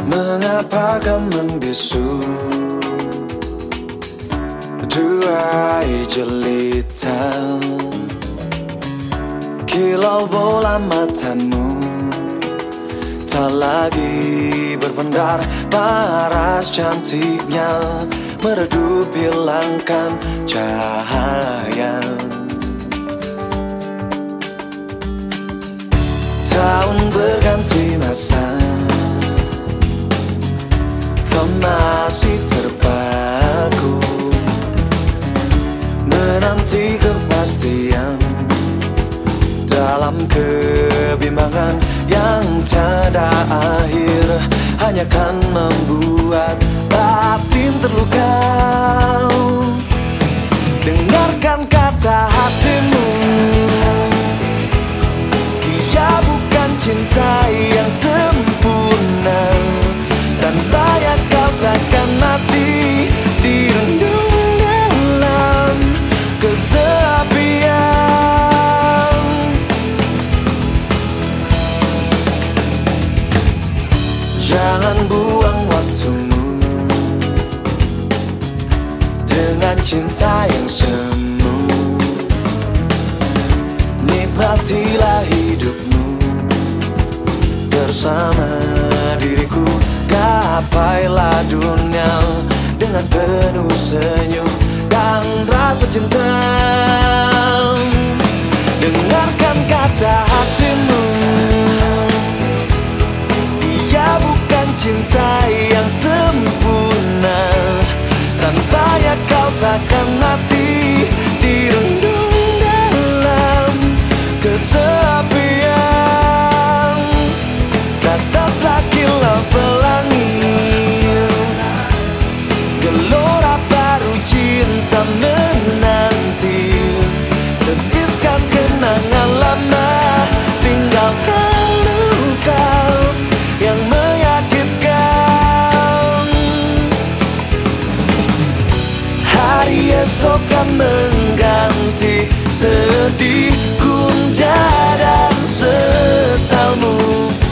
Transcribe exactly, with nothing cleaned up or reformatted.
Mengapa kau membisu durai jelita, kilau bola matamu tak lagi berpendar paras cantiknya meredup hilangkan cahaya. Tahun berganti masa, kau masih terpaku menanti kepastian dalam kebimbangan yang tiada akhir, hanya kan membuat batin terluka. Dengarkan kata hatimu, dia bukan cinta yang sempurna, dan banyak kau takkan mati direndam dalam kesepian. Jangan buang waktumu dengan cinta yang semu. Nikmatilah hidupmu bersama diriku, gapailah dunia dengan penuh senyum dan rasa cinta. Dengarkan kata hatimu, dia bukan cinta yang sempurna, tanpanya kau takkan mati direndam dalam kesepian. Tataplah kilau pelangi, gelora baru cinta menanti. Tepiskan kenangan lama, tinggalkan luka yang menyakitkan. Hari esok kan mengganti sedih, gundah dan sesalmu.